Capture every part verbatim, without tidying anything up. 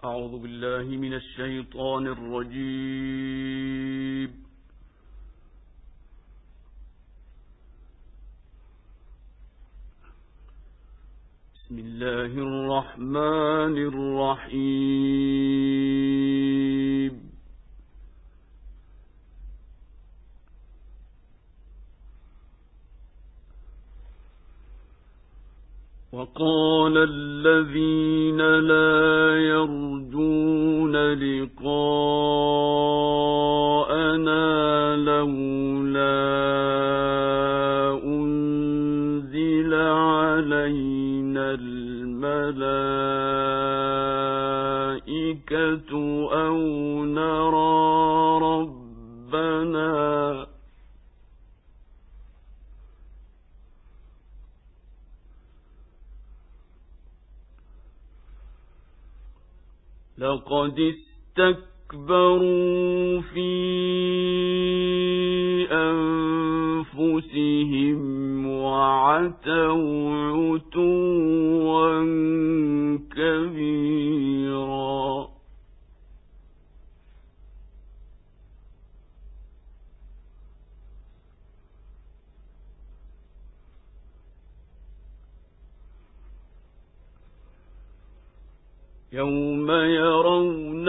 أعوذ بالله من الشيطان الرجيم. بسم الله الرحمن الرحيم. وقال الذين لا يرجون لقاءنا لولا أنزل علينا الملائكة أو نرى ربنا لقد استكبروا في أنفسهم وعتوا عتوا كبيرا. يوم يرون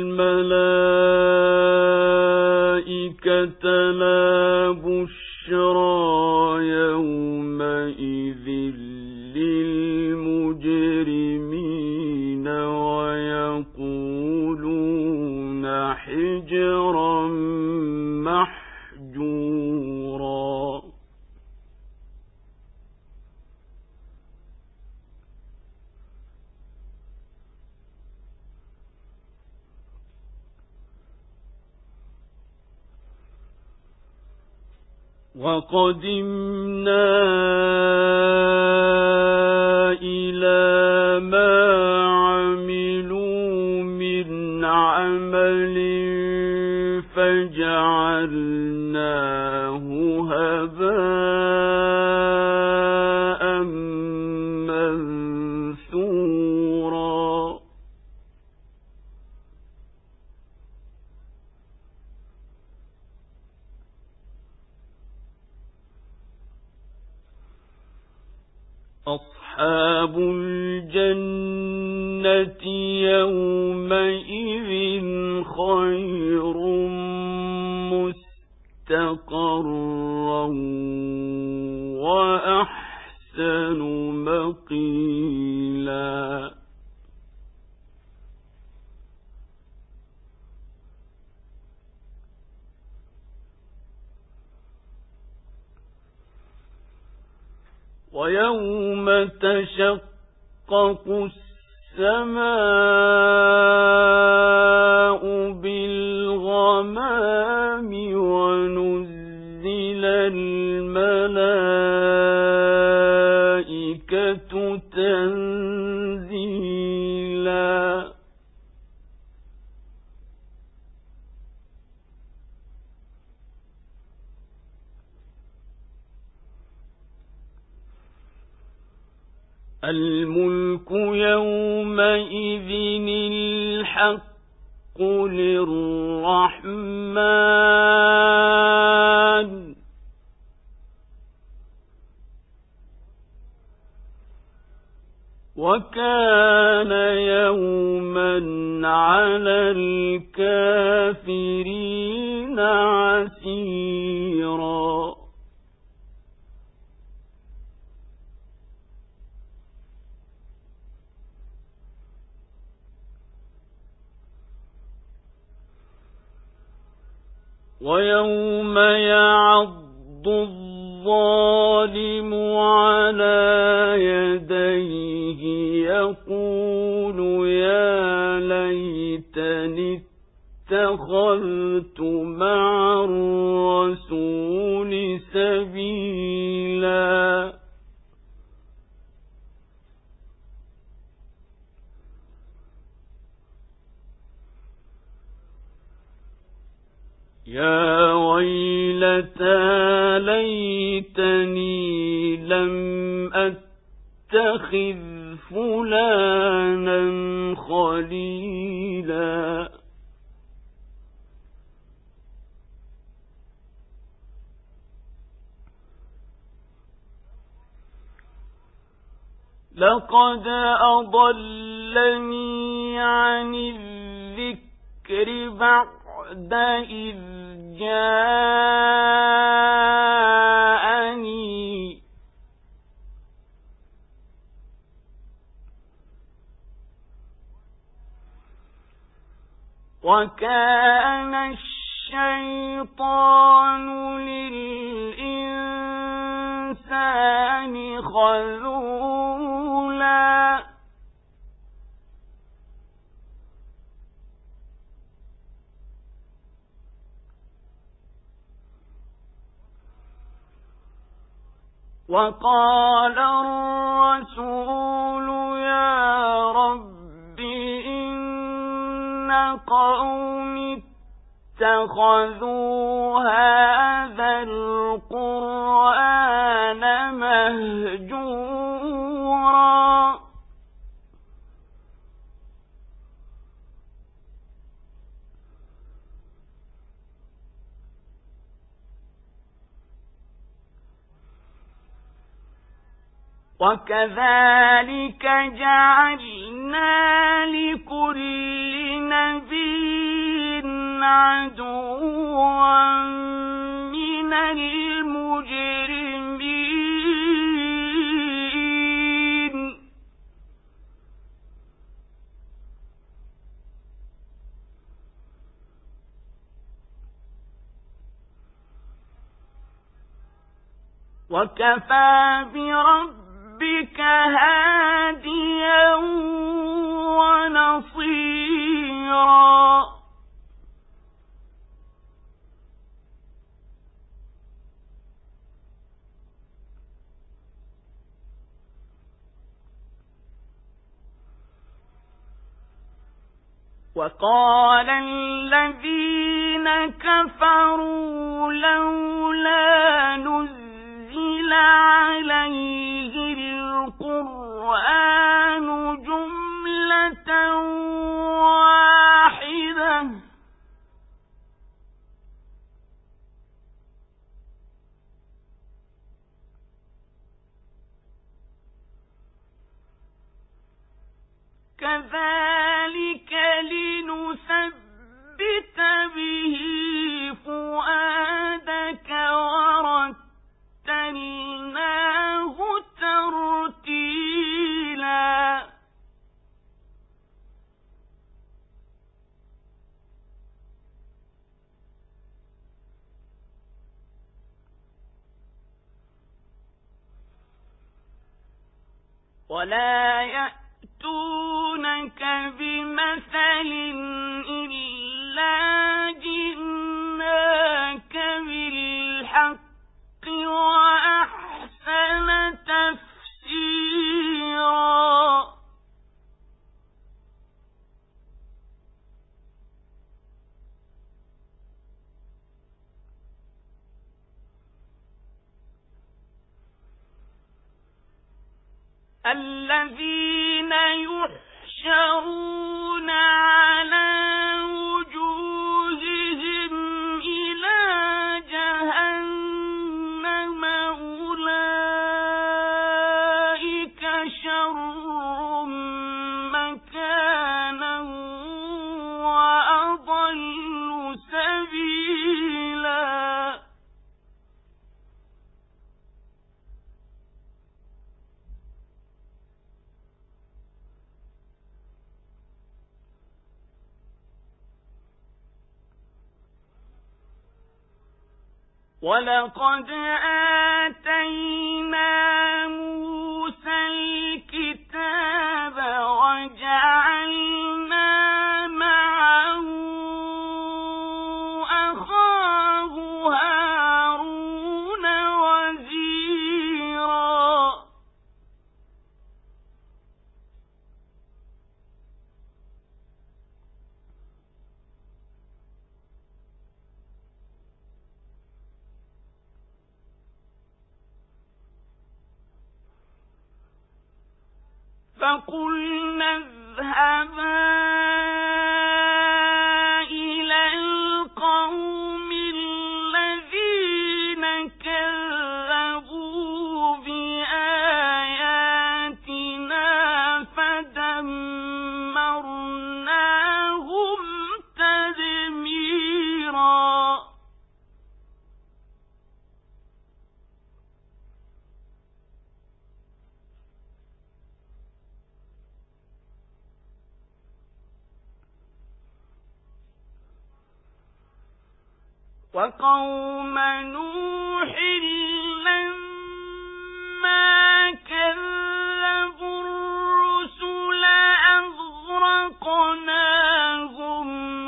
الملائكة لا بشرى يومئذ للمجرمين ويقولون حجرا محجورا. وقدمنا إلى ما عملوا من عمل فجعلناه هباء منثورا. أصحاب الجنة يومئذ خير مستقرا وأحسن مقيلا. ويوم تشقق السماء بالغمام ونزل الملائكة تنزيلا. الملك يومئذ الحق للرحمن وكان يوما على الكافرين عسيرا. ويوم يعض الظالم على يديه يقول يا ليتني اتخذت مع الرسول سبيلا. يا ويلتى ليتني لم أتخذ فلانا خليلا لقد أضلني عن الذكر بعد إذ جاءني وكان الشيطان للإنسان خذولا وقال الرسول يا رب إن قوم اتخذوا هذا القرآن مهجورا وكذلك جعلنا لكل نبي عدوا من المجرمين وكفى بربك بك هاديا ونصيرا وقال الذين كفروا لولا نزل عليه القرآن جملة واحدة كذلك لنثبت به فؤادك ورتلناه ترتيلا ولا يأتونك بمثل إلا جئناك بالحق وأحسن تفسيرا الذين يحشرون على وجوههم إلى جهنم أولئك شر مكانا وأضل سبيلا ولقد آتينا موسى الكتاب وجعلنا معه أخاه هارون وزيرا فقلنا اذهبا إلى القوم الذين كذبوا بآياتنا وقوم نوح لما كذبوا الرسل أغرقناهم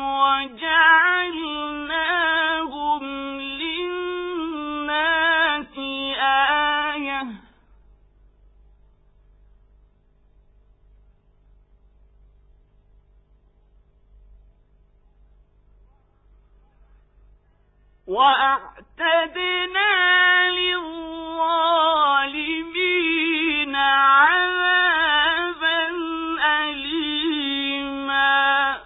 وجعلناهم للناس آية وأعتدنا للظالمين عذابا أليما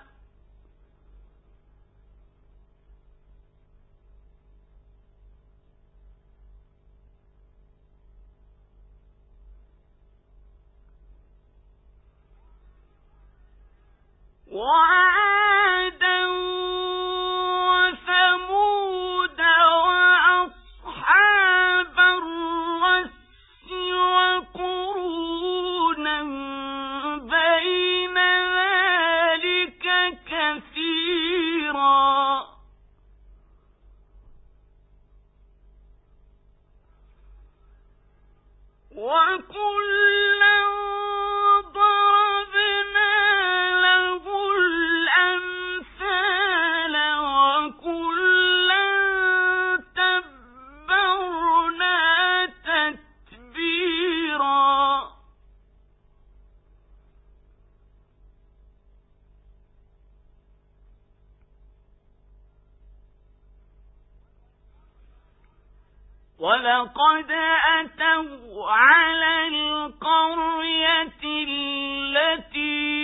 وعادا وثمود وأصحاب الرس وقرونا بين ذلك كثيرا وكلا ضربنا له الأمثال وكلا تبرنا تتبيرا ولقد أتوا على القرية التي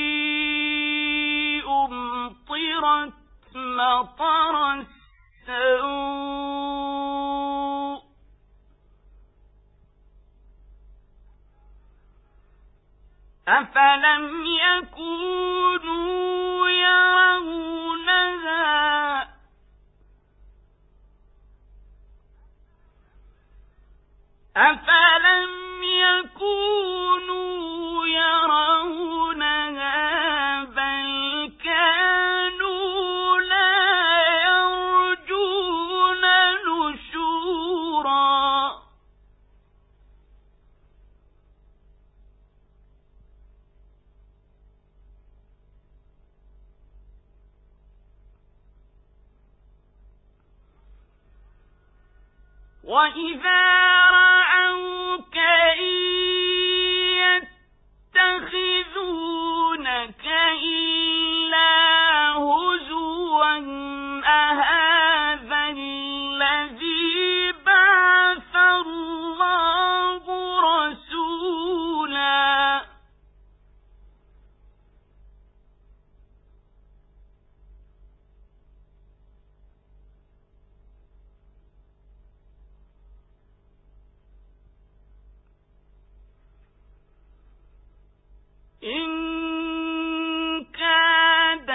أمطرت مطر السوء أفلم يكونوا يرونها أفلم يكونوا يرونها بل كانوا لا يرجون نشورا وإذا رأوك يتخذونك إلا هزوا أهذا الذي بعث الله رسولا إن كاد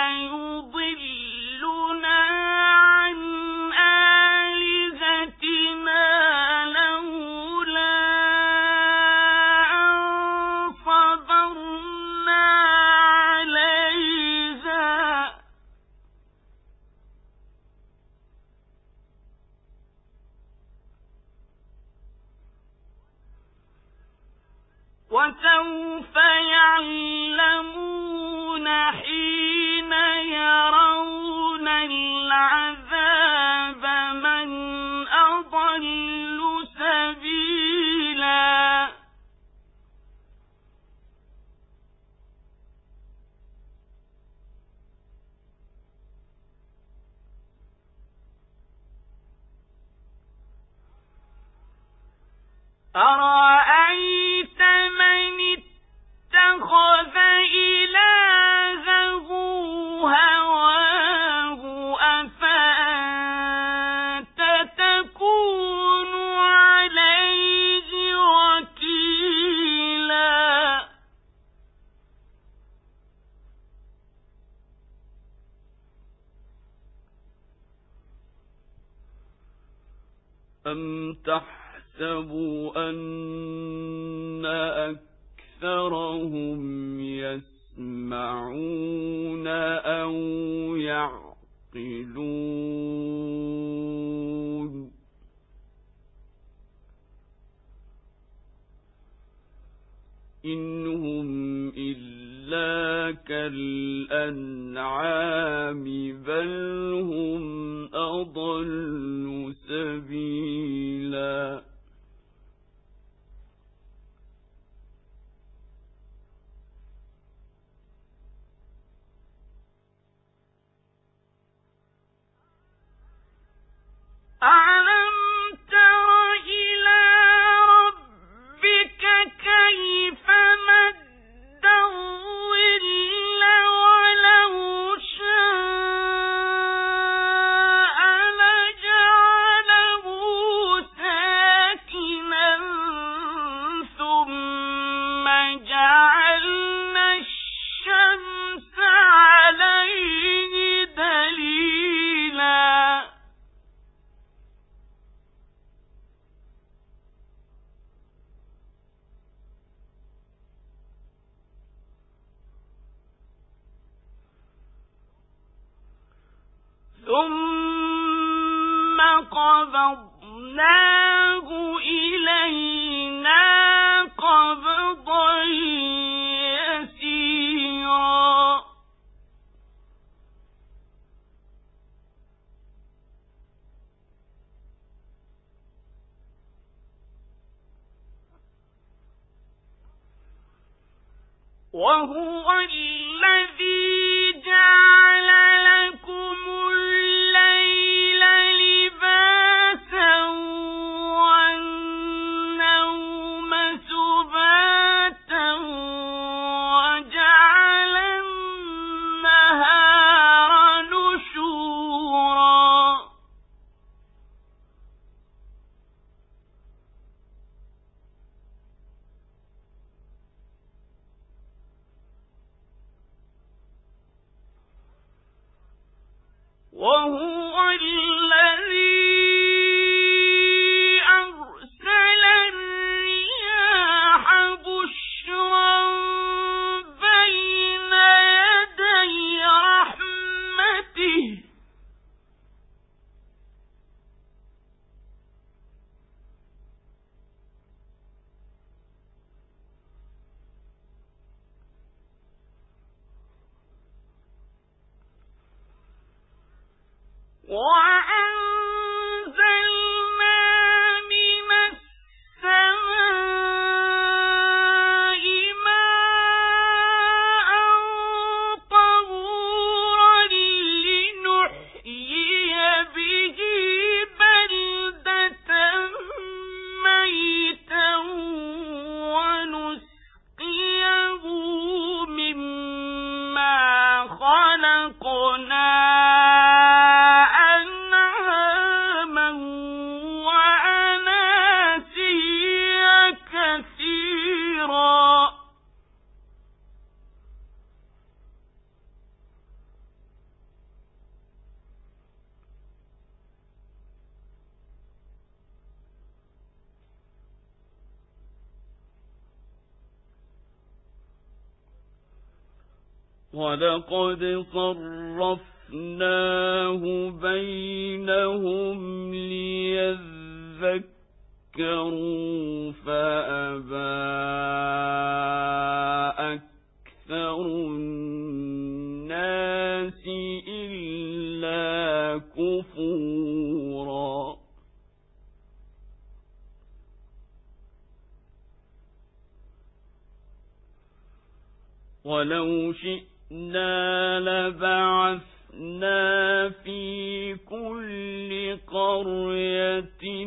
ليضلنا عن آلهتنا لولا أن صبرنا عليها وسوف يعلمون حين يرون العذاب من أضل سبيلا أرأيت من اتخذ إلهه هواه أفأنت تكون عليه وكيلا أم تحسب أن أكثرهم يسمعون أو يعقلون؟ يعقلون أم تحسب أن أكثرهم يسمعون أو يعقلون؟ يَعْقِلُونَ؟ بَلْ أَكْثَرُهُمْ لَا يَعْلَمُونَ. أَمْ تَحْسَبُ أَنَّ أَكْثَرَهُمْ يَسْمَعُونَ أَوْ يَعْقِلُونَ إن هم إلا كالأنعام بل هم أضل سبيلا أَلَمْ تَرَ إِلَى رَبِّكَ كَيْفَ مَدَّ الظِّلَّ وَلَوْ شَاءَ لَجَعَلَهُ سَاكِنًا ثُمَّ جَعَلْنَا الشَّمْسَ عَلَيْهِ دَلِيلًا ثُمَّ قَبَضْنَاهُ إِلَيْنَا قَبْضًا يَسِيرًا وَهُوَ الَّذِي جَعَلَ لَكُمُ اللَّيْلَ لِبَاسًا وَالنَّوْمَ سُبَاتًا وَجَعَلَ النَّهَارَ نُشُورًا وَهُوَ الَّذِي أَرْسَلَ الرِّيَاحَ بُشْرًا بَيْنَ يَدَيْ رَحْمَتِهِ وَأَنزَلْنَا مِنَ السَّمَاءِ مَاءً طَهُورًا لِّنُحْيِيَ بِهِ بَلْدَةً مَّيْتًا وَنُسْقِيَهُ مِمَّا خَلَقْنَا وَلَقَدْ صَرَّفْنَاهُ بَيْنَهُمْ لِيَذَّكَّرُوا فَأَبَى أَكْثَرُ النَّاسِ إِلَّا كُفُورًا وَلَوْ شِئْنَا لَبَعَثْنَا فِي كُلِّ قَرْيَةٍ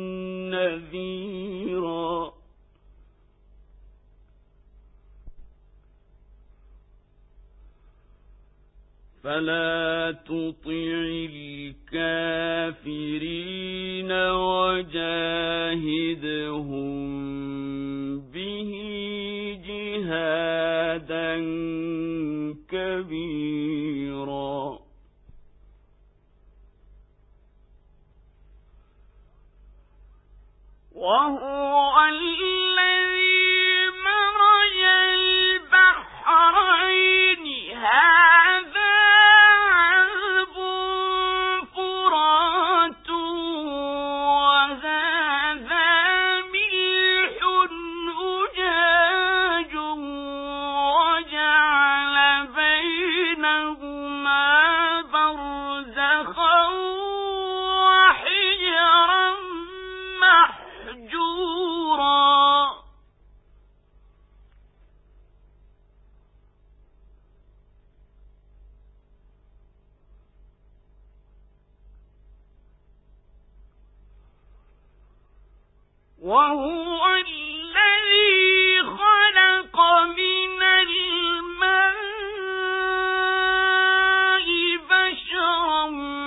نَذِيرًا فَلَا تُطِعِ الْكَافِرِينَ وَجَاهِدْهُم بِهِ جِهَادًا كَبِيرًا وَهُوَ الَّذِي مَرَجَ الْبَحْرَيْنِ هَٰذَا عَذْبٌ فُرَاتٌ وَهَٰذَا مِلْحٌ أُجَاجٌ وهو الذي خلق من الماء بشرا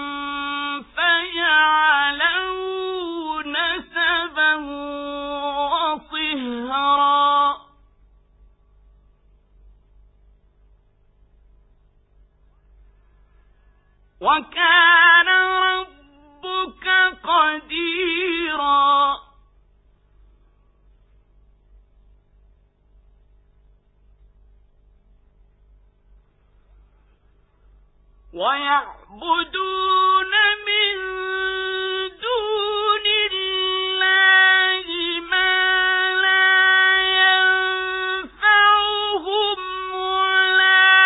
فجعله نسبا وصهرا وكان ربك قديرا ويعبدون من دون الله ما لا ينفعهم ولا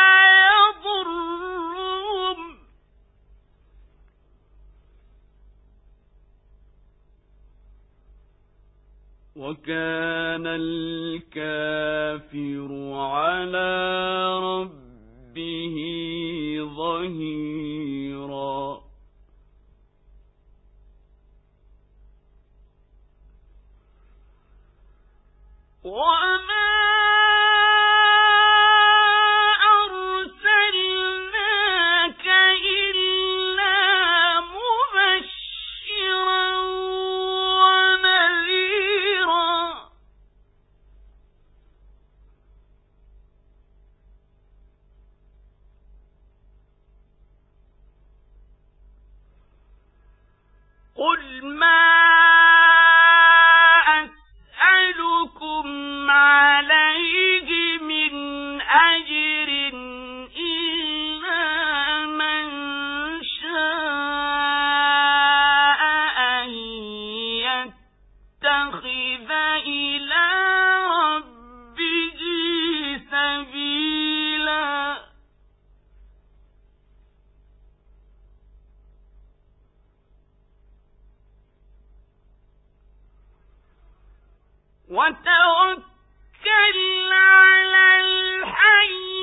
يضرهم وكان الكافر على ربه ظهيرا وما أرسلناك إلا مبشرا ونذيرا قل ما أسألكم عليه من أجر إلا من شاء أن يتخذ إلى ربه سبيلا وتوكل على الحي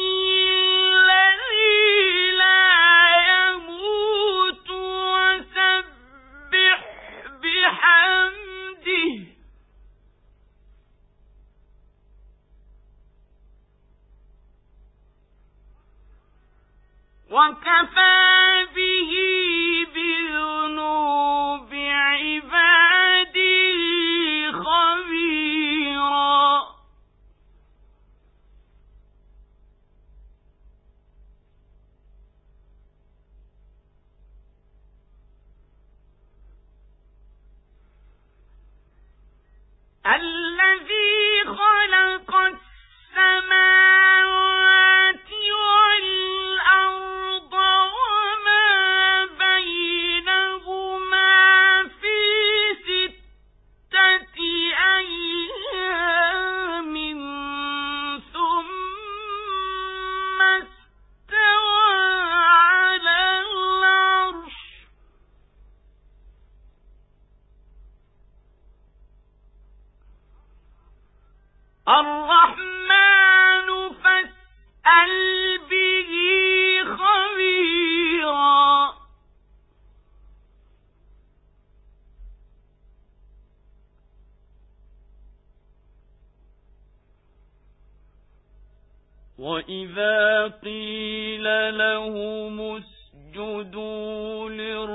الذي لا يموت وسبح بحمده وكفى به بذنوب عباده خبيرا الذي خلق السماوات والأرض وما بينهما في ستة أيام ثم استوى على العرش الرحمن فاسأل به خبيرا وإذا قيل لهم اسجدوا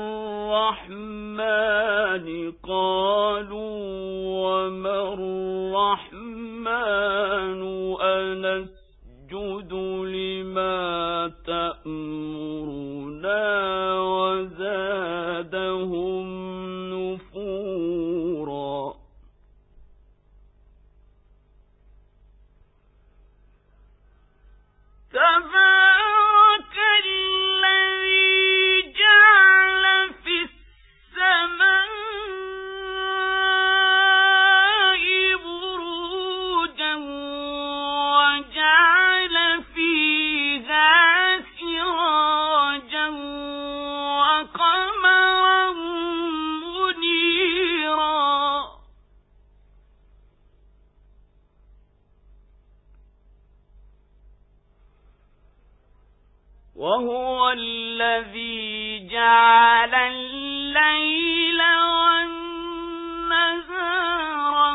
للرحمن قالوا وما الرحمن أنسجد لما تأمرنا وزادهم نفورا تبارك الذي جعل في السماء بروجا وجعل فيها سراجا وقمرا منيرا وهو الذي جعل الليل والنهار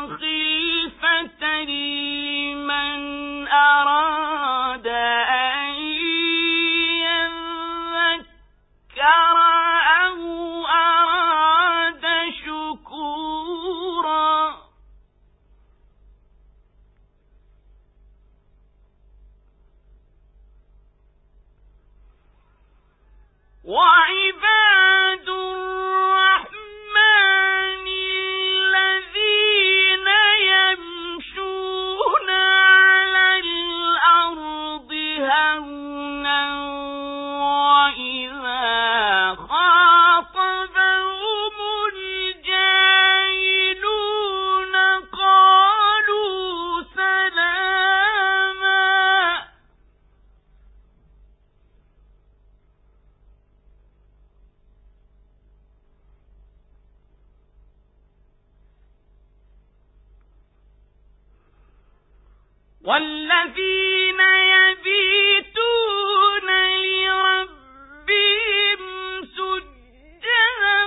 والذين يبيتون لربهم سجدا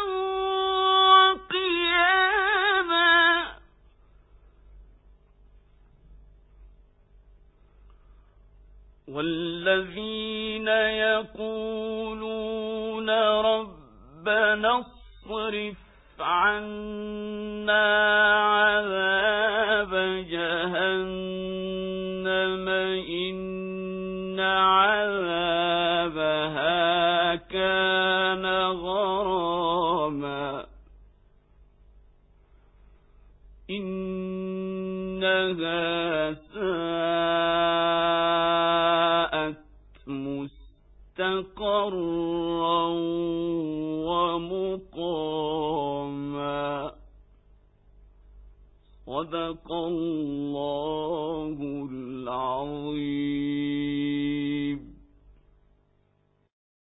وقياما والذين يقولون ربنا اصرف عنا عذاب جهنم إن عذابها كان غراما إنها ساءت مستقرا ومقاما صدق الله العظيم.